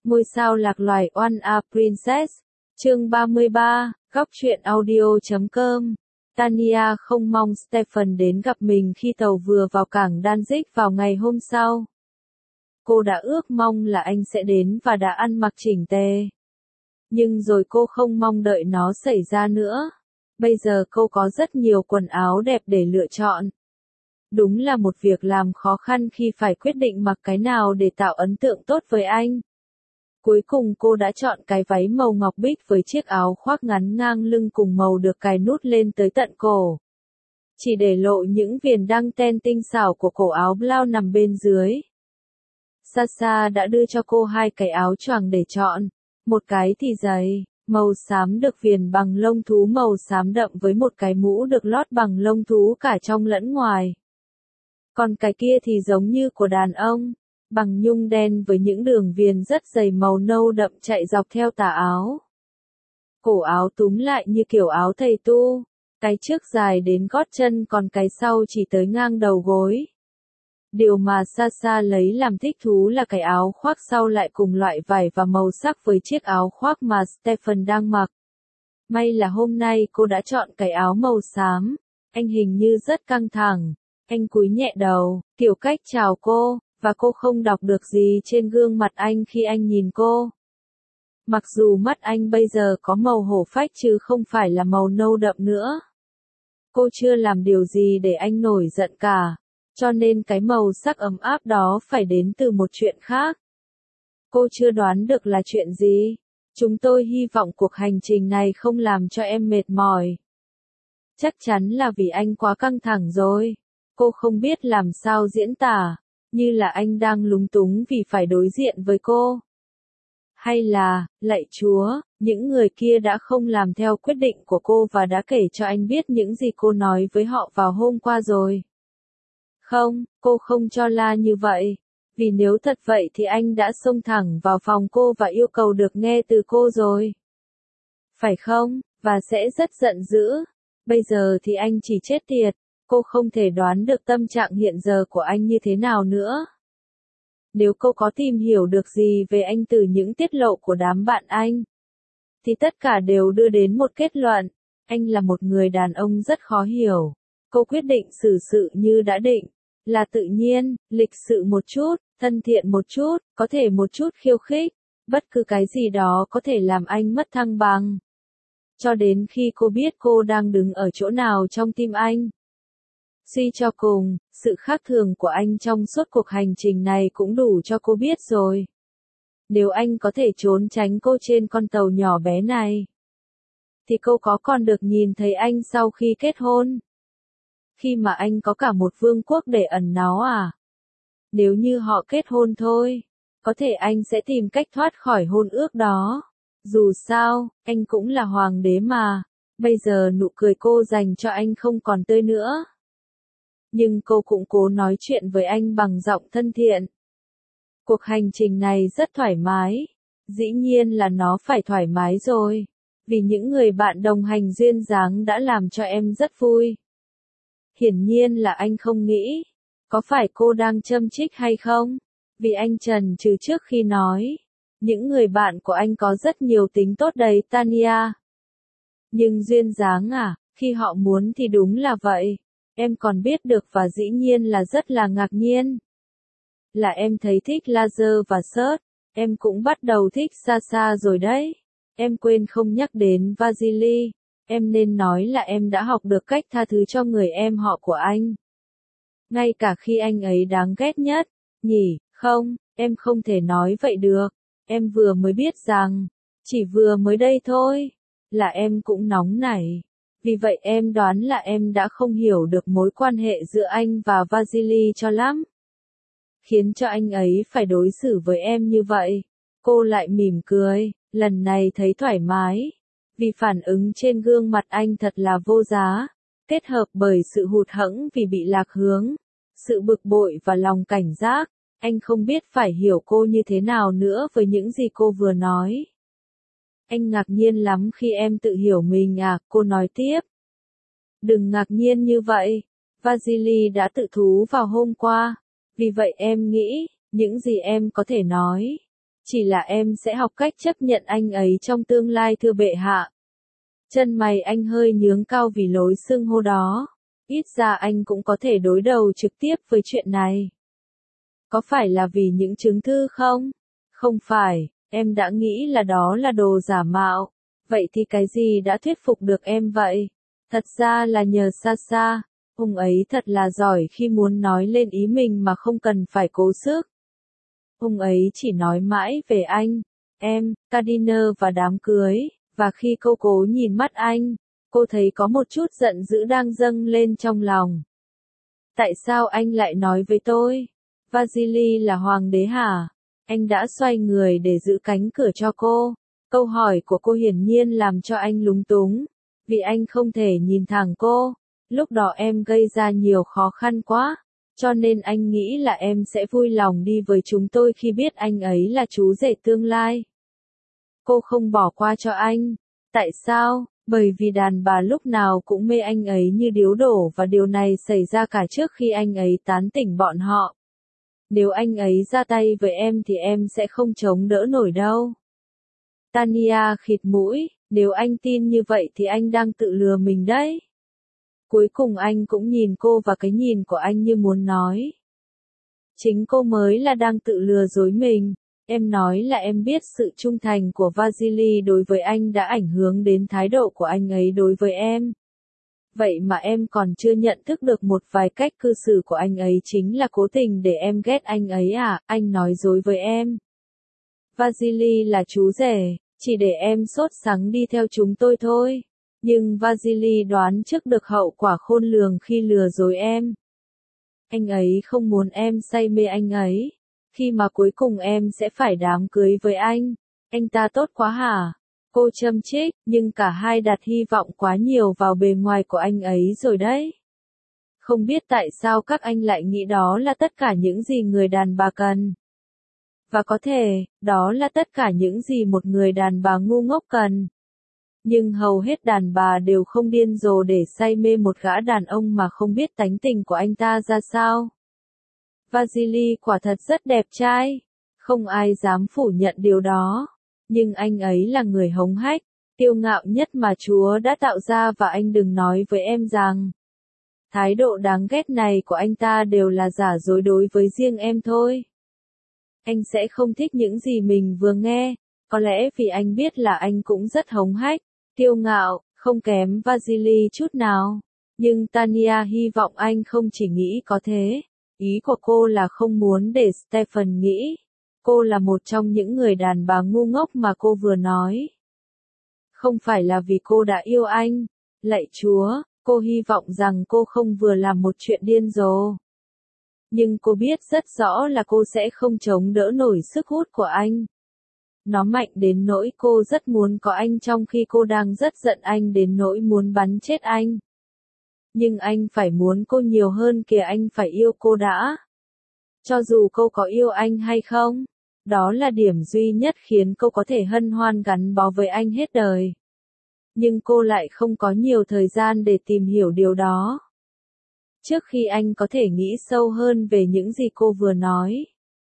Ngôi sao lạc loài One a Princess. Chương 33, góc truyện audio.com. Tanya không mong Stephen đến gặp mình khi tàu vừa vào cảng Danzig vào ngày hôm sau. Cô đã ước mong là anh sẽ đến và đã ăn mặc chỉnh tề. Nhưng rồi cô không mong đợi nó xảy ra nữa. Bây giờ cô có rất nhiều quần áo đẹp để lựa chọn. Đúng là một việc làm khó khăn khi phải quyết định mặc cái nào để tạo ấn tượng tốt với anh. Cuối cùng cô đã chọn cái váy màu ngọc bích với chiếc áo khoác ngắn ngang lưng cùng màu được cài nút lên tới tận cổ. Chỉ để lộ những viền đăng ten tinh xảo của cổ áo blau nằm bên dưới. Sasha đã đưa cho cô hai cái áo choàng để chọn. Một cái thì dày, màu xám được viền bằng lông thú màu xám đậm với một cái mũ được lót bằng lông thú cả trong lẫn ngoài. Còn cái kia thì giống như của đàn ông, bằng nhung đen với những đường viền rất dày màu nâu đậm chạy dọc theo tà áo. Cổ áo túm lại như kiểu áo thầy tu, cái trước dài đến gót chân còn cái sau chỉ tới ngang đầu gối. Điều mà Sasha lấy làm thích thú là cái áo khoác sau lại cùng loại vải và màu sắc với chiếc áo khoác mà Stephen đang mặc. May là hôm nay cô đã chọn cái áo màu xám, anh hình như rất căng thẳng. Anh cúi nhẹ đầu, kiểu cách chào cô, và cô không đọc được gì trên gương mặt anh khi anh nhìn cô. Mặc dù mắt anh bây giờ có màu hổ phách chứ không phải là màu nâu đậm nữa. Cô chưa làm điều gì để anh nổi giận cả, cho nên cái màu sắc ấm áp đó phải đến từ một chuyện khác. Cô chưa đoán được là chuyện gì. Chúng tôi hy vọng cuộc hành trình này không làm cho em mệt mỏi. Chắc chắn là vì anh quá căng thẳng rồi. Cô không biết làm sao diễn tả, như là anh đang lúng túng vì phải đối diện với cô. Hay là, lạy Chúa, những người kia đã không làm theo quyết định của cô và đã kể cho anh biết những gì cô nói với họ vào hôm qua rồi. Không, cô không cho là như vậy. Vì nếu thật vậy thì anh đã xông thẳng vào phòng cô và yêu cầu được nghe từ cô rồi. Phải không, và sẽ rất giận dữ. Bây giờ thì anh chỉ chết tiệt. Cô không thể đoán được tâm trạng hiện giờ của anh như thế nào nữa. Nếu cô có tìm hiểu được gì về anh từ những tiết lộ của đám bạn anh, thì tất cả đều đưa đến một kết luận. Anh là một người đàn ông rất khó hiểu. Cô quyết định xử sự như đã định, là tự nhiên, lịch sự một chút, thân thiện một chút, có thể một chút khiêu khích, bất cứ cái gì đó có thể làm anh mất thăng bằng. Cho đến khi cô biết cô đang đứng ở chỗ nào trong tim anh. Suy cho cùng, sự khác thường của anh trong suốt cuộc hành trình này cũng đủ cho cô biết rồi. Nếu anh có thể trốn tránh cô trên con tàu nhỏ bé này, thì cô có còn được nhìn thấy anh sau khi kết hôn? Khi mà anh có cả một vương quốc để ẩn náu à? Nếu như họ kết hôn thôi, có thể anh sẽ tìm cách thoát khỏi hôn ước đó. Dù sao, anh cũng là hoàng đế mà. Bây giờ nụ cười cô dành cho anh không còn tươi nữa. Nhưng cô cũng cố nói chuyện với anh bằng giọng thân thiện. Cuộc hành trình này rất thoải mái. Dĩ nhiên là nó phải thoải mái rồi. Vì những người bạn đồng hành duyên dáng đã làm cho em rất vui. Hiển nhiên là anh không nghĩ. Có phải cô đang châm chích hay không? Vì anh chần chừ trước khi nói. Những người bạn của anh có rất nhiều tính tốt đấy Tanya. Nhưng duyên dáng à, khi họ muốn thì đúng là vậy. Em còn biết được và dĩ nhiên là rất là ngạc nhiên. Là em thấy thích laser và search, em cũng bắt đầu thích Sasha rồi đấy. Em quên không nhắc đến Vasily, em nên nói là em đã học được cách tha thứ cho người em họ của anh. Ngay cả khi anh ấy đáng ghét nhất, nhỉ, không, em không thể nói vậy được. Em vừa mới biết rằng, chỉ vừa mới đây thôi, là em cũng nóng nảy. Vì vậy em đoán là em đã không hiểu được mối quan hệ giữa anh và Vasily cho lắm. Khiến cho anh ấy phải đối xử với em như vậy. Cô lại mỉm cười, lần này thấy thoải mái. Vì phản ứng trên gương mặt anh thật là vô giá. Kết hợp bởi sự hụt hẫng vì bị lạc hướng, sự bực bội và lòng cảnh giác. Anh không biết phải hiểu cô như thế nào nữa với những gì cô vừa nói. Anh ngạc nhiên lắm khi em tự hiểu mình à, cô nói tiếp. Đừng ngạc nhiên như vậy. Vasily đã tự thú vào hôm qua. Vì vậy em nghĩ, những gì em có thể nói, Chỉ là em sẽ học cách chấp nhận anh ấy trong tương lai thưa bệ hạ. Chân mày anh hơi nhướng cao vì lối xưng hô đó. Ít ra anh cũng có thể đối đầu trực tiếp với chuyện này. Có phải là vì những chứng thư không? Không phải, em đã nghĩ là đó là đồ giả mạo. Vậy thì cái gì đã thuyết phục được em vậy? Thật ra là nhờ Sasha. Ông ấy thật là giỏi khi muốn nói lên ý mình mà không cần phải cố sức. Ông ấy chỉ nói mãi về anh, em, Gardiner và đám cưới, và khi cô cố nhìn mắt anh, cô thấy có một chút giận dữ đang dâng lên trong lòng. Tại sao anh lại nói với tôi? Vasily là hoàng đế hả? Anh đã xoay người để giữ cánh cửa cho cô. Câu hỏi của cô hiển nhiên làm cho anh lúng túng, vì anh không thể nhìn thẳng cô. Lúc đó em gây ra nhiều khó khăn quá, cho nên anh nghĩ là em sẽ vui lòng đi với chúng tôi khi biết anh ấy là chú rể tương lai. Cô không bỏ qua cho anh. Tại sao? Bởi vì đàn bà lúc nào cũng mê anh ấy như điếu đổ và điều này xảy ra cả trước khi anh ấy tán tỉnh bọn họ. Nếu anh ấy ra tay với em thì em sẽ không chống đỡ nổi đâu. Tanya khịt mũi, nếu anh tin như vậy thì anh đang tự lừa mình đấy. Cuối cùng anh cũng nhìn cô và cái nhìn của anh như muốn nói. Chính cô mới là đang tự lừa dối mình. Em nói là em biết sự trung thành của Vasily đối với anh đã ảnh hưởng đến thái độ của anh ấy đối với em. Vậy mà em còn chưa nhận thức được một vài cách cư xử của anh ấy chính là cố tình để em ghét anh ấy à, anh nói dối với em. Vasily là chú rể, chỉ để em sốt sắng đi theo chúng tôi thôi. Nhưng Vasily đoán trước được hậu quả khôn lường khi lừa dối em. Anh ấy không muốn em say mê anh ấy. Khi mà cuối cùng em sẽ phải đám cưới với anh. Anh ta tốt quá hả? Cô châm chích, nhưng cả hai đặt hy vọng quá nhiều vào bề ngoài của anh ấy rồi đấy. Không biết tại sao các anh lại nghĩ đó là tất cả những gì người đàn bà cần. Và có thể, đó là tất cả những gì một người đàn bà ngu ngốc cần. Nhưng hầu hết đàn bà đều không điên rồ để say mê một gã đàn ông mà không biết tánh tình của anh ta ra sao. Vasily quả thật rất đẹp trai. Không ai dám phủ nhận điều đó. Nhưng anh ấy là người hống hách, kiêu ngạo nhất mà Chúa đã tạo ra và anh đừng nói với em rằng thái độ đáng ghét này của anh ta đều là giả dối đối với riêng em thôi. Anh sẽ không thích những gì mình vừa nghe, có lẽ vì anh biết là anh cũng rất hống hách, kiêu ngạo, không kém Vasily chút nào. Nhưng Tanya hy vọng anh không chỉ nghĩ có thế. Ý của cô là không muốn để Stephen nghĩ cô là một trong những người đàn bà ngu ngốc mà cô vừa nói. Không phải là vì cô đã yêu anh. Lạy Chúa, cô hy vọng rằng cô không vừa làm một chuyện điên rồ. Nhưng cô biết rất rõ là cô sẽ không chống đỡ nổi sức hút của anh. Nó mạnh đến nỗi cô rất muốn có anh trong khi cô đang rất giận anh đến nỗi muốn bắn chết anh. Nhưng anh phải muốn cô nhiều hơn kìa, anh phải yêu cô đã. Cho dù cô có yêu anh hay không, đó là điểm duy nhất khiến cô có thể hân hoan gắn bó với anh hết đời. Nhưng cô lại không có nhiều thời gian để tìm hiểu điều đó. Trước khi anh có thể nghĩ sâu hơn về những gì cô vừa nói.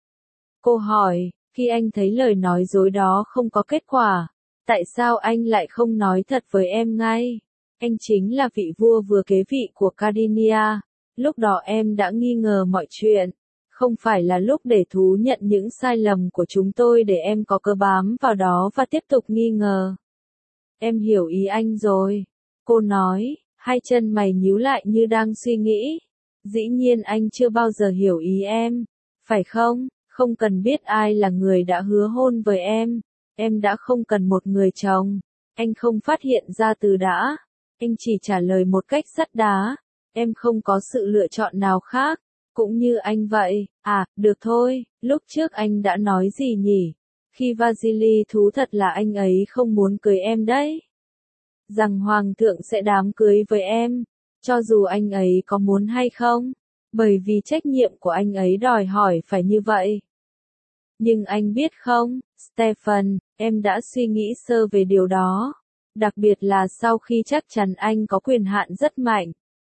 Cô hỏi, khi anh thấy lời nói dối đó không có kết quả, tại sao anh lại không nói thật với em ngay? Anh chính là vị vua vừa kế vị của Cardinia. Lúc đó em đã nghi ngờ mọi chuyện. Không phải là lúc để thú nhận những sai lầm của chúng tôi để em có cơ bám vào đó và tiếp tục nghi ngờ. Em hiểu ý anh rồi. Cô nói, hai chân mày nhíu lại như đang suy nghĩ. Dĩ nhiên anh chưa bao giờ hiểu ý em. Phải không? Không cần biết ai là người đã hứa hôn với em. Em đã không cần một người chồng. Anh không phát hiện ra từ đã. Anh chỉ trả lời một cách sắt đá. Em không có sự lựa chọn nào khác. Cũng như anh vậy. À, được thôi, lúc trước anh đã nói gì nhỉ? Khi Vasily thú thật là anh ấy không muốn cưới em đấy. Rằng Hoàng thượng sẽ đám cưới với em. Cho dù anh ấy có muốn hay không. Bởi vì trách nhiệm của anh ấy đòi hỏi phải như vậy. Nhưng anh biết không, Stephen, em đã suy nghĩ sơ về điều đó. Đặc biệt là sau khi chắc chắn anh có quyền hạn rất mạnh.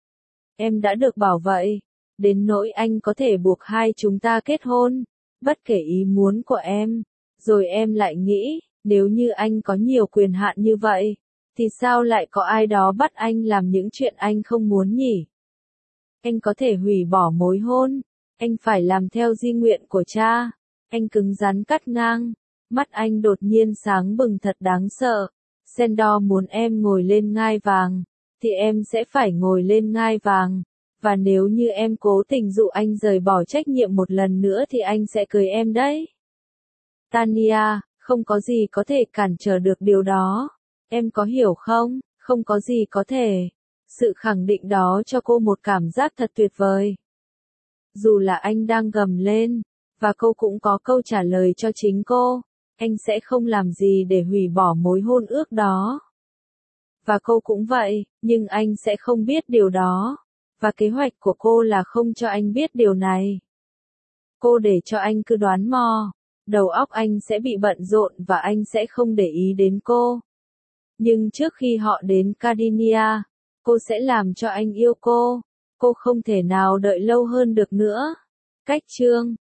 Em đã được bảo vậy. Đến nỗi anh có thể buộc hai chúng ta kết hôn. Bất kể ý muốn của em. Rồi em lại nghĩ, nếu như anh có nhiều quyền hạn như vậy, thì sao lại có ai đó bắt anh làm những chuyện anh không muốn nhỉ? Anh có thể hủy bỏ mối hôn, anh phải làm theo di nguyện của cha. Anh cứng rắn cắt ngang, mắt anh đột nhiên sáng bừng thật đáng sợ. Sendor muốn em ngồi lên ngai vàng, thì em sẽ phải ngồi lên ngai vàng. Và nếu như em cố tình dụ anh rời bỏ trách nhiệm một lần nữa thì anh sẽ cưới em đấy. Tanya, không có gì có thể cản trở được điều đó. Em có hiểu không? Không có gì có thể. Sự khẳng định đó cho cô một cảm giác thật tuyệt vời. Dù là anh đang gầm lên, và cô cũng có câu trả lời cho chính cô, anh sẽ không làm gì để hủy bỏ mối hôn ước đó. Và cô cũng vậy, nhưng anh sẽ không biết điều đó. Và kế hoạch của cô là không cho anh biết điều này. Cô để cho anh cứ đoán mò. Đầu óc anh sẽ bị bận rộn và anh sẽ không để ý đến cô. Nhưng trước khi họ đến Cardinia, cô sẽ làm cho anh yêu cô. Cô không thể nào đợi lâu hơn được nữa. Cách chương